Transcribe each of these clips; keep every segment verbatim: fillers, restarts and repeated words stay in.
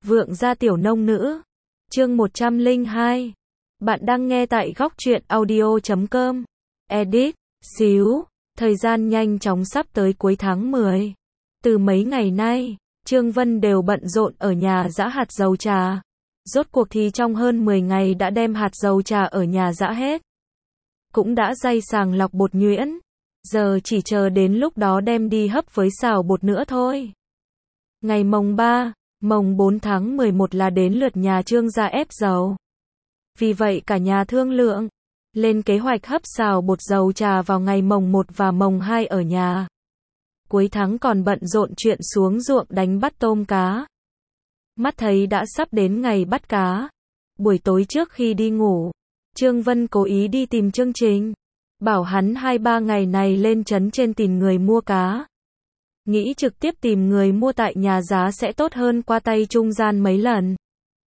Vượng gia tiểu nông nữ. Chương một trăm lẻ hai. Bạn đang nghe tại góc truyện audio chấm com. Edit. Xíu. Thời gian nhanh chóng sắp tới cuối tháng mười. Từ mấy ngày nay, Trương Vân đều bận rộn ở nhà giã hạt dầu trà. Rốt cuộc thì trong hơn mười ngày đã đem hạt dầu trà ở nhà giã hết. Cũng đã day sàng lọc bột nhuyễn. Giờ chỉ chờ đến lúc đó đem đi hấp với xào bột nữa thôi. Ngày mồng ba, mồng bốn tháng mười một là đến lượt nhà Trương gia ép dầu. Vì vậy cả nhà thương lượng, lên kế hoạch hấp xào bột dầu trà vào ngày mồng một và mồng hai ở nhà. Cuối tháng còn bận rộn chuyện xuống ruộng đánh bắt tôm cá. Mắt thấy đã sắp đến ngày bắt cá. Buổi tối trước khi đi ngủ, Trương Vân cố ý đi tìm Trương Trình, bảo hắn hai ba ngày này lên trấn trên tìm người mua cá. Nghĩ trực tiếp tìm người mua tại nhà giá sẽ tốt hơn qua tay trung gian mấy lần.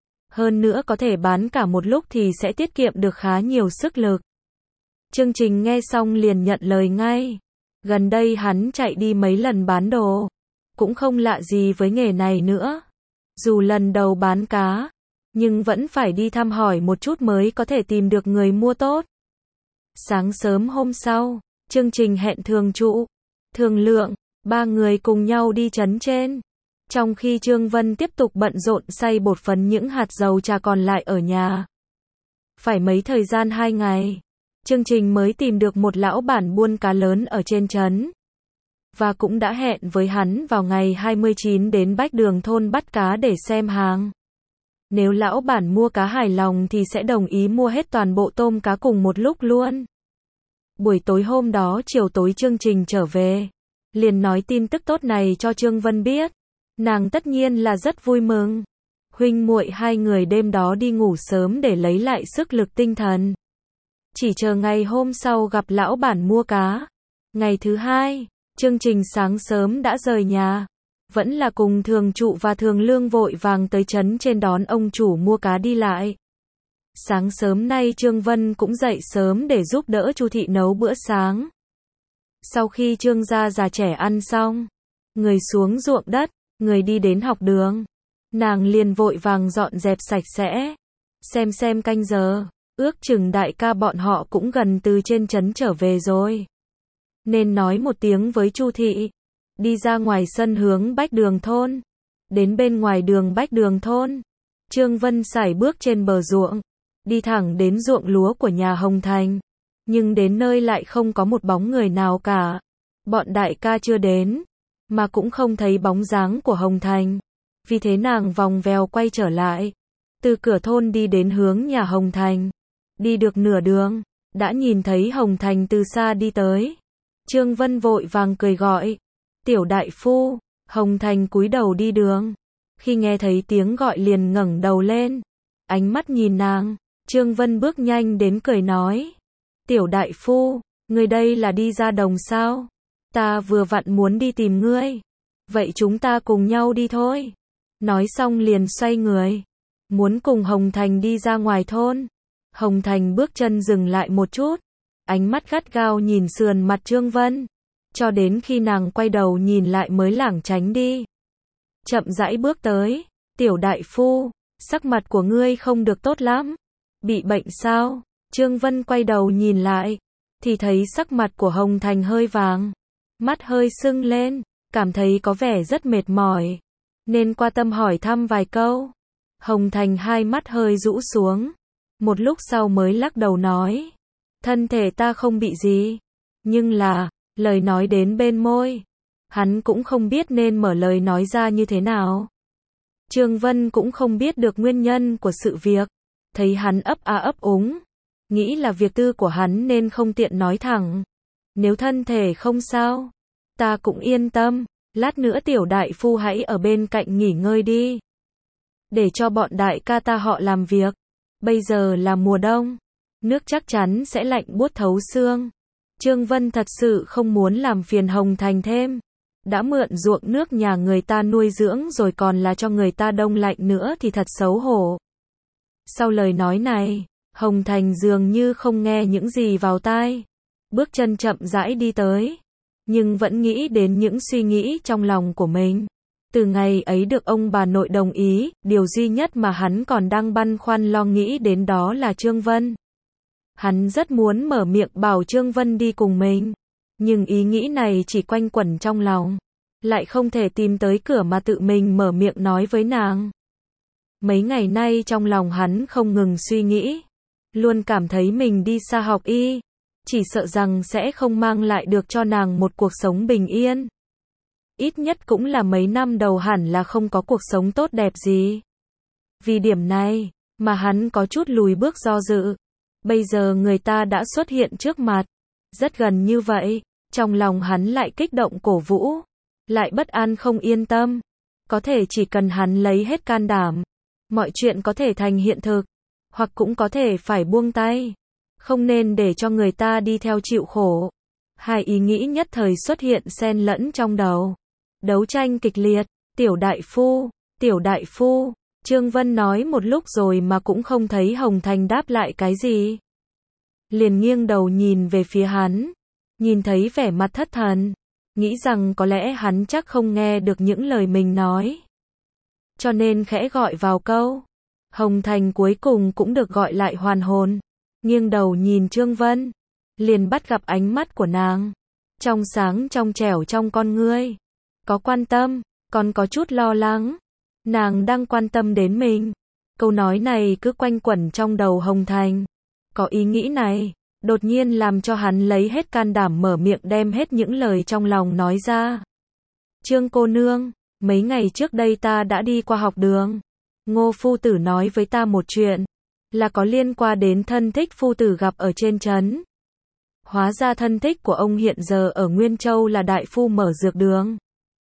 Hơn nữa có thể bán cả một lúc thì sẽ tiết kiệm được khá nhiều sức lực. Trương Trình nghe xong liền nhận lời ngay. Gần đây hắn chạy đi mấy lần bán đồ, cũng không lạ gì với nghề này nữa. Dù lần đầu bán cá, nhưng vẫn phải đi thăm hỏi một chút mới có thể tìm được người mua tốt. Sáng sớm hôm sau, Trương Trình hẹn Thường Trụ, Thường Lượng, ba người cùng nhau đi trấn trên. Trong khi Trương Vân tiếp tục bận rộn xay bột phấn những hạt dầu trà còn lại ở nhà. Phải mấy thời gian hai ngày, Trương Trình mới tìm được một lão bản buôn cá lớn ở trên trấn. Và cũng đã hẹn với hắn vào ngày hai mươi chín đến Bách Đường thôn bắt cá để xem hàng. Nếu lão bản mua cá hài lòng thì sẽ đồng ý mua hết toàn bộ tôm cá cùng một lúc luôn. Buổi tối hôm đó chiều tối Trương Trình trở về, liền nói tin tức tốt này cho Trương Vân biết. Nàng tất nhiên là rất vui mừng. Huynh muội hai người đêm đó đi ngủ sớm để lấy lại sức lực tinh thần. Chỉ chờ ngày hôm sau gặp lão bản mua cá. Ngày thứ hai, Trương Trình sáng sớm đã rời nhà. Vẫn là cùng Thường Trụ và Thường Lương vội vàng tới trấn trên đón ông chủ mua cá đi lại. Sáng sớm nay Trương Vân cũng dậy sớm để giúp đỡ Chu thị nấu bữa sáng. Sau khi Trương gia già trẻ ăn xong, người xuống ruộng đất, người đi đến học đường. Nàng liền vội vàng dọn dẹp sạch sẽ. Xem xem canh giờ, ước chừng đại ca bọn họ cũng gần từ trên trấn trở về rồi. Nên nói một tiếng với Chu thị. Đi ra ngoài sân hướng Bách Đường thôn. Đến bên ngoài đường Bách Đường thôn, Trương Vân sải bước trên bờ ruộng, đi thẳng đến ruộng lúa của nhà Hồng Thành. Nhưng đến nơi lại không có một bóng người nào cả. Bọn đại ca chưa đến, mà cũng không thấy bóng dáng của Hồng Thành. Vì thế nàng vòng vèo quay trở lại, từ cửa thôn đi đến hướng nhà Hồng Thành. Đi được nửa đường, đã nhìn thấy Hồng Thành từ xa đi tới. Trương Vân vội vàng cười gọi, tiểu đại phu. Hồng Thành cúi đầu đi đường. Khi nghe thấy tiếng gọi liền ngẩng đầu lên, ánh mắt nhìn nàng. Trương Vân bước nhanh đến cười nói, tiểu đại phu, người đây là đi ra đồng sao? Ta vừa vặn muốn đi tìm ngươi. Vậy chúng ta cùng nhau đi thôi. Nói xong liền xoay người, muốn cùng Hồng Thành đi ra ngoài thôn. Hồng Thành bước chân dừng lại một chút, ánh mắt gắt gao nhìn sườn mặt Trương Vân, cho đến khi nàng quay đầu nhìn lại mới lảng tránh đi. Chậm rãi bước tới, tiểu đại phu, sắc mặt của ngươi không được tốt lắm. Bị bệnh sao? Trương Vân quay đầu nhìn lại, thì thấy sắc mặt của Hồng Thành hơi vàng, mắt hơi sưng lên, cảm thấy có vẻ rất mệt mỏi, nên qua tâm hỏi thăm vài câu. Hồng Thành hai mắt hơi rũ xuống, một lúc sau mới lắc đầu nói, thân thể ta không bị gì, nhưng là, lời nói đến bên môi, hắn cũng không biết nên mở lời nói ra như thế nào. Trương Vân cũng không biết được nguyên nhân của sự việc, thấy hắn ấp a ấp úng, nghĩ là việc tư của hắn nên không tiện nói thẳng. Nếu thân thể không sao, ta cũng yên tâm, lát nữa tiểu đại phu hãy ở bên cạnh nghỉ ngơi đi. Để cho bọn đại ca ta họ làm việc. Bây giờ là mùa đông, nước chắc chắn sẽ lạnh buốt thấu xương. Trương Vân thật sự không muốn làm phiền Hồng Thành thêm. Đã mượn ruộng nước nhà người ta nuôi dưỡng rồi còn là cho người ta đông lạnh nữa thì thật xấu hổ. Sau lời nói này, Hồng Thành dường như không nghe những gì vào tai. Bước chân chậm rãi đi tới, nhưng vẫn nghĩ đến những suy nghĩ trong lòng của mình. Từ ngày ấy được ông bà nội đồng ý, điều duy nhất mà hắn còn đang băn khoăn lo nghĩ đến đó là Trương Vân. Hắn rất muốn mở miệng bảo Trương Vân đi cùng mình, nhưng ý nghĩ này chỉ quanh quẩn trong lòng, lại không thể tìm tới cửa mà tự mình mở miệng nói với nàng. Mấy ngày nay trong lòng hắn không ngừng suy nghĩ, luôn cảm thấy mình đi xa học y, chỉ sợ rằng sẽ không mang lại được cho nàng một cuộc sống bình yên. Ít nhất cũng là mấy năm đầu hẳn là không có cuộc sống tốt đẹp gì. Vì điểm này, mà hắn có chút lùi bước do dự. Bây giờ người ta đã xuất hiện trước mặt, rất gần như vậy, trong lòng hắn lại kích động cổ vũ, lại bất an không yên tâm. Có thể chỉ cần hắn lấy hết can đảm, mọi chuyện có thể thành hiện thực, hoặc cũng có thể phải buông tay, không nên để cho người ta đi theo chịu khổ. Hai ý nghĩ nhất thời xuất hiện xen lẫn trong đầu. Đấu tranh kịch liệt, tiểu đại phu, tiểu đại phu, Trương Vân nói một lúc rồi mà cũng không thấy Hồng Thành đáp lại cái gì. Liền nghiêng đầu nhìn về phía hắn, nhìn thấy vẻ mặt thất thần, nghĩ rằng có lẽ hắn chắc không nghe được những lời mình nói. Cho nên khẽ gọi vào câu. Hồng Thành cuối cùng cũng được gọi lại hoàn hồn, nghiêng đầu nhìn Trương Vân, liền bắt gặp ánh mắt của nàng, trong sáng trong trẻo trong con ngươi. Có quan tâm, còn có chút lo lắng. Nàng đang quan tâm đến mình. Câu nói này cứ quanh quẩn trong đầu Hồng Thành. Có ý nghĩ này, đột nhiên làm cho hắn lấy hết can đảm mở miệng đem hết những lời trong lòng nói ra. Trương cô nương, mấy ngày trước đây ta đã đi qua học đường. Ngô phu tử nói với ta một chuyện, là có liên quan đến thân thích phu tử gặp ở trên trấn. Hóa ra thân thích của ông hiện giờ ở Nguyên Châu là đại phu mở dược đường.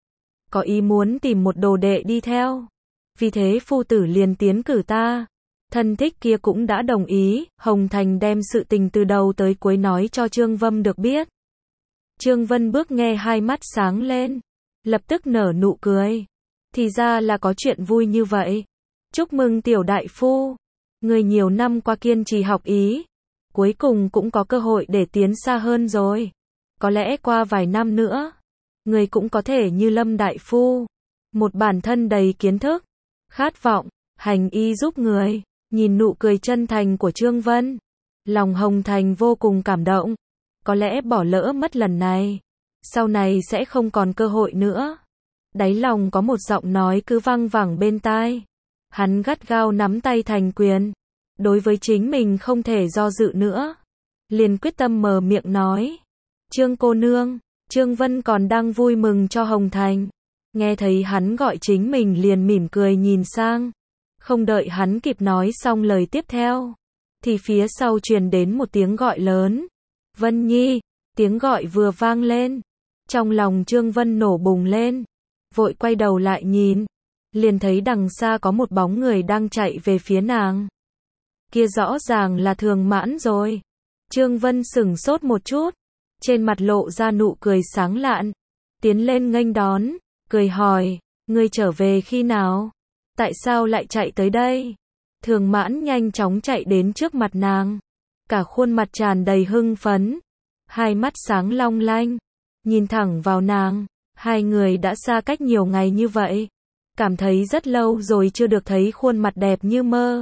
Có ý muốn tìm một đồ đệ đi theo. Vì thế phu tử liền tiến cử ta. Thân thích kia cũng đã đồng ý. Hồng Thành đem sự tình từ đầu tới cuối nói cho Trương Vân được biết. Trương Vân bước nghe hai mắt sáng lên, lập tức nở nụ cười. Thì ra là có chuyện vui như vậy. Chúc mừng tiểu đại phu. Người nhiều năm qua kiên trì học ý, cuối cùng cũng có cơ hội để tiến xa hơn rồi. Có lẽ qua vài năm nữa, người cũng có thể như Lâm đại phu, một bản thân đầy kiến thức, khát vọng, hành y giúp người. Nhìn nụ cười chân thành của Trương Vân, lòng Hồng Thành vô cùng cảm động. Có lẽ bỏ lỡ mất lần này, sau này sẽ không còn cơ hội nữa. Đáy lòng có một giọng nói cứ văng vẳng bên tai. Hắn gắt gao nắm tay thành quyền. Đối với chính mình không thể do dự nữa, liền quyết tâm mở miệng nói. Trương cô nương. Trương Vân còn đang vui mừng cho Hồng Thành. Nghe thấy hắn gọi chính mình liền mỉm cười nhìn sang. Không đợi hắn kịp nói xong lời tiếp theo, thì phía sau truyền đến một tiếng gọi lớn. Vân Nhi. Tiếng gọi vừa vang lên, trong lòng Trương Vân nổ bùng lên. Vội quay đầu lại nhìn, liền thấy đằng xa có một bóng người đang chạy về phía nàng. Kia rõ ràng là Thường Mãn rồi. Trương Vân sửng sốt một chút, trên mặt lộ ra nụ cười sáng lạn, tiến lên nghênh đón, cười hỏi, ngươi trở về khi nào? Tại sao lại chạy tới đây? Thường Mãn nhanh chóng chạy đến trước mặt nàng, cả khuôn mặt tràn đầy hưng phấn, hai mắt sáng long lanh, nhìn thẳng vào nàng. Hai người đã xa cách nhiều ngày như vậy, cảm thấy rất lâu rồi chưa được thấy khuôn mặt đẹp như mơ.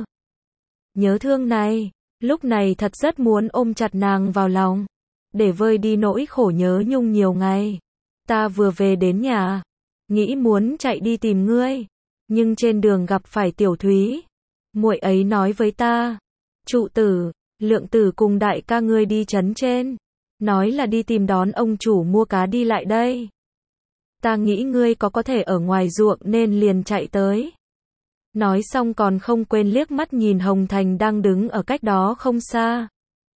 Nhớ thương này, lúc này thật rất muốn ôm chặt nàng vào lòng, để vơi đi nỗi khổ nhớ nhung nhiều ngày. Ta vừa về đến nhà, nghĩ muốn chạy đi tìm ngươi, nhưng trên đường gặp phải Tiểu Thúy. Muội ấy nói với ta, trụ tử, Lượng tử cùng đại ca ngươi đi trấn trên, nói là đi tìm đón ông chủ mua cá đi lại đây. Ta nghĩ ngươi có có thể ở ngoài ruộng nên liền chạy tới. Nói xong còn không quên liếc mắt nhìn Hồng Thành đang đứng ở cách đó không xa.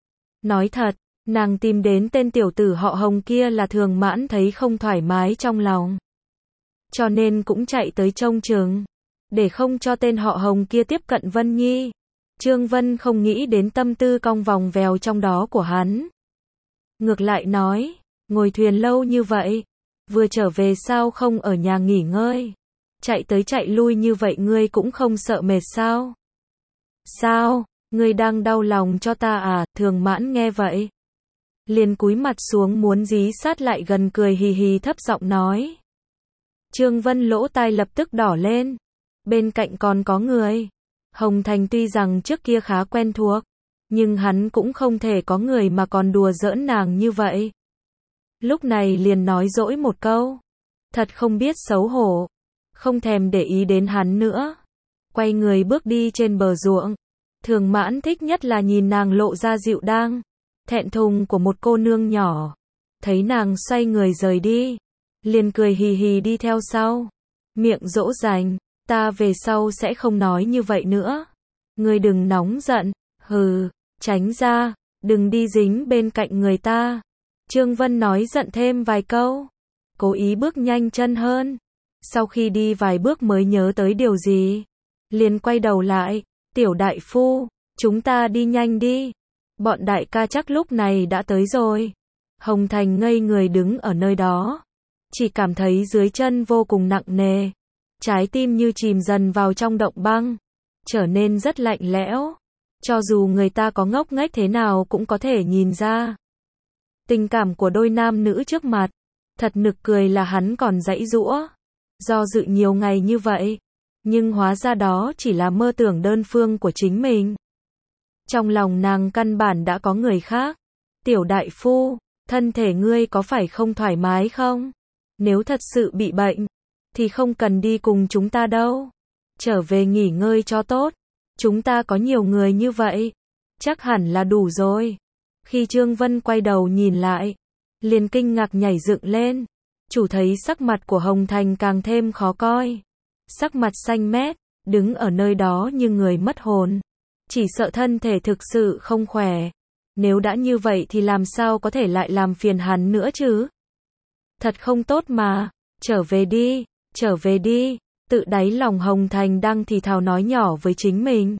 Nói thật, nàng tìm đến tên tiểu tử họ Hồng kia là Thường Mãn thấy không thoải mái trong lòng, cho nên cũng chạy tới trông chừng, để không cho tên họ Hồng kia tiếp cận Vân Nhi. Trương Vân không nghĩ đến tâm tư cong vòng vèo trong đó của hắn. Ngược lại nói, ngồi thuyền lâu như vậy, vừa trở về sao không ở nhà nghỉ ngơi? Chạy tới chạy lui như vậy ngươi cũng không sợ mệt sao? Sao, ngươi đang đau lòng cho ta à? Thường Mãn nghe vậy, liền cúi mặt xuống muốn dí sát lại gần, cười hì hì thấp giọng nói. Trương Vân lỗ tai lập tức đỏ lên. Bên cạnh còn có người. Hồng Thành tuy rằng trước kia khá quen thuộc, nhưng hắn cũng không thể có người mà còn đùa giỡn nàng như vậy. Lúc này liền nói dỗi một câu. Thật không biết xấu hổ. Không thèm để ý đến hắn nữa. Quay người bước đi trên bờ ruộng. Thường Mãn thích nhất là nhìn nàng lộ ra dịu dàng, thẹn thùng của một cô nương nhỏ. Thấy nàng xoay người rời đi, liền cười hì hì đi theo sau. Miệng dỗ dành, ta về sau sẽ không nói như vậy nữa. Ngươi đừng nóng giận, hừ, tránh ra, đừng đi dính bên cạnh người ta. Trương Vân nói giận thêm vài câu, cố ý bước nhanh chân hơn. Sau khi đi vài bước mới nhớ tới điều gì, liền quay đầu lại, tiểu đại phu, chúng ta đi nhanh đi. Bọn đại ca chắc lúc này đã tới rồi. Hồng Thành ngây người đứng ở nơi đó, chỉ cảm thấy dưới chân vô cùng nặng nề, trái tim như chìm dần vào trong động băng, trở nên rất lạnh lẽo. Cho dù người ta có ngốc nghếch thế nào cũng có thể nhìn ra. Tình cảm của đôi nam nữ trước mặt, thật nực cười là hắn còn giãy giũa, do dự nhiều ngày như vậy, nhưng hóa ra đó chỉ là mơ tưởng đơn phương của chính mình. Trong lòng nàng căn bản đã có người khác. Tiểu đại phu, thân thể ngươi có phải không thoải mái không? Nếu thật sự bị bệnh, thì không cần đi cùng chúng ta đâu. Trở về nghỉ ngơi cho tốt. Chúng ta có nhiều người như vậy, chắc hẳn là đủ rồi. Khi Trương Vân quay đầu nhìn lại, liền kinh ngạc nhảy dựng lên. Chủ thấy sắc mặt của Hồng Thành càng thêm khó coi. Sắc mặt xanh mét, đứng ở nơi đó như người mất hồn. Chỉ sợ thân thể thực sự không khỏe. Nếu đã như vậy thì làm sao có thể lại làm phiền hắn nữa chứ? Thật không tốt mà. Trở về đi, trở về đi. Tự đáy lòng Hồng Thành đang thì thào nói nhỏ với chính mình.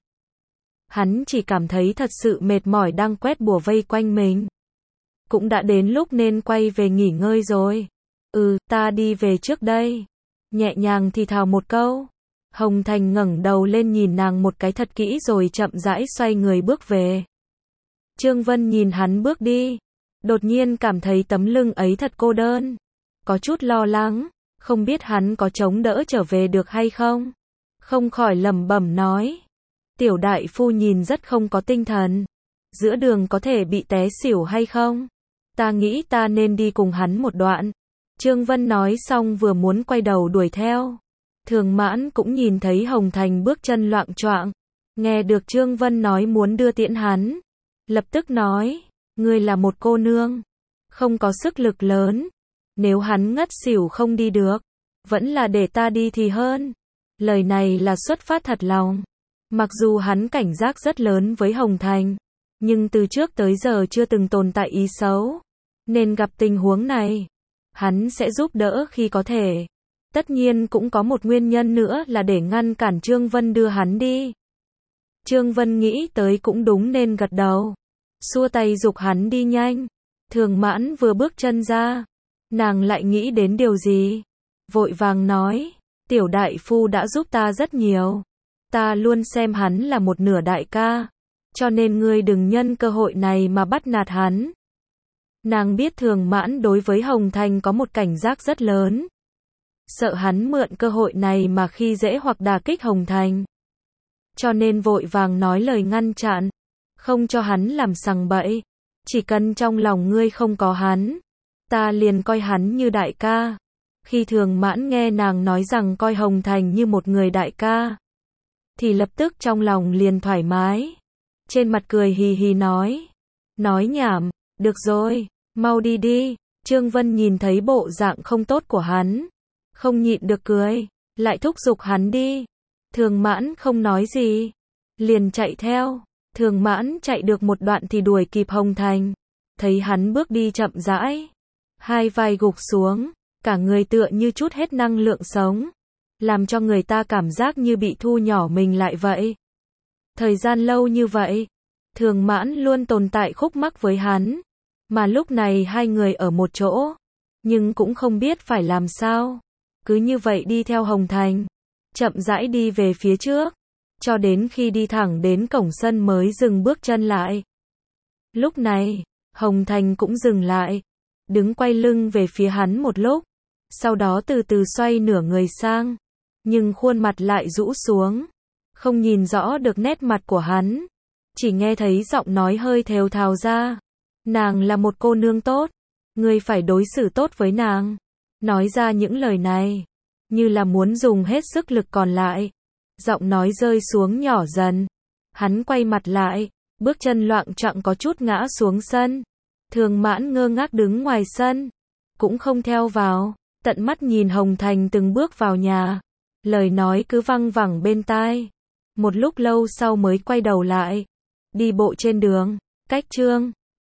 Hắn chỉ cảm thấy thật sự mệt mỏi đang quét bùa vây quanh mình. Cũng đã đến lúc nên quay về nghỉ ngơi rồi. Ừ, ta đi về trước đây. Nhẹ nhàng thì thào một câu. Hồng Thành ngẩng đầu lên nhìn nàng một cái thật kỹ rồi chậm rãi xoay người bước về. Trương Vân nhìn hắn bước đi, đột nhiên cảm thấy tấm lưng ấy thật cô đơn, có chút lo lắng, không biết hắn có chống đỡ trở về được hay không. Không khỏi lẩm bẩm nói, tiểu đại phu nhìn rất không có tinh thần, giữa đường có thể bị té xỉu hay không? Ta nghĩ ta nên đi cùng hắn một đoạn. Trương Vân nói xong vừa muốn quay đầu đuổi theo. Thường Mãn cũng nhìn thấy Hồng Thành bước chân loạng choạng, nghe được Trương Vân nói muốn đưa tiễn hắn, lập tức nói, ngươi là một cô nương, không có sức lực lớn, nếu hắn ngất xỉu không đi được, vẫn là để ta đi thì hơn. Lời này là xuất phát thật lòng. Mặc dù hắn cảnh giác rất lớn với Hồng Thành, nhưng từ trước tới giờ chưa từng tồn tại ý xấu, nên gặp tình huống này, hắn sẽ giúp đỡ khi có thể. Tất nhiên cũng có một nguyên nhân nữa là để ngăn cản Trương Vân đưa hắn đi. Trương Vân nghĩ tới cũng đúng nên gật đầu, xua tay giục hắn đi nhanh. Thường Mãn vừa bước chân ra, nàng lại nghĩ đến điều gì, vội vàng nói, tiểu đại phu đã giúp ta rất nhiều, ta luôn xem hắn là một nửa đại ca, cho nên ngươi đừng nhân cơ hội này mà bắt nạt hắn. Nàng biết Thường Mãn đối với Hồng Thành có một cảnh giác rất lớn, sợ hắn mượn cơ hội này mà khi dễ hoặc đả kích Hồng Thành, cho nên vội vàng nói lời ngăn chặn, không cho hắn làm sằng bậy. Chỉ cần trong lòng ngươi không có hắn, ta liền coi hắn như đại ca. Khi Thường Mãn nghe nàng nói rằng coi Hồng Thành như một người đại ca, thì lập tức trong lòng liền thoải mái, trên mặt cười hì hì nói, nói nhảm, được rồi, mau đi đi. Trương Vân nhìn thấy bộ dạng không tốt của hắn, không nhịn được cười, lại thúc giục hắn đi. Thường Mãn không nói gì, liền chạy theo. Thường Mãn chạy được một đoạn thì đuổi kịp Hồng Thành, thấy hắn bước đi chậm rãi, hai vai gục xuống, cả người tựa như chút hết năng lượng sống, làm cho người ta cảm giác như bị thu nhỏ mình lại vậy. Thời gian lâu như vậy, Thường Mãn luôn tồn tại khúc mắc với hắn, mà lúc này hai người ở một chỗ, nhưng cũng không biết phải làm sao, cứ như vậy đi theo Hồng Thành, chậm rãi đi về phía trước, cho đến khi đi thẳng đến cổng sân mới dừng bước chân lại. Lúc này, Hồng Thành cũng dừng lại, đứng quay lưng về phía hắn một lúc, sau đó từ từ xoay nửa người sang, nhưng khuôn mặt lại rũ xuống, không nhìn rõ được nét mặt của hắn, chỉ nghe thấy giọng nói hơi thều thào ra. Nàng là một cô nương tốt, ngươi phải đối xử tốt với nàng. Nói ra những lời này, như là muốn dùng hết sức lực còn lại. Giọng nói rơi xuống nhỏ dần. Hắn quay mặt lại, bước chân loạng choạng có chút ngã xuống sân. Thường Mãn ngơ ngác đứng ngoài sân, cũng không theo vào, tận mắt nhìn Hồng Thành từng bước vào nhà. Lời nói cứ văng vẳng bên tai. Một lúc lâu sau mới quay đầu lại, đi bộ trên đường, cách Trương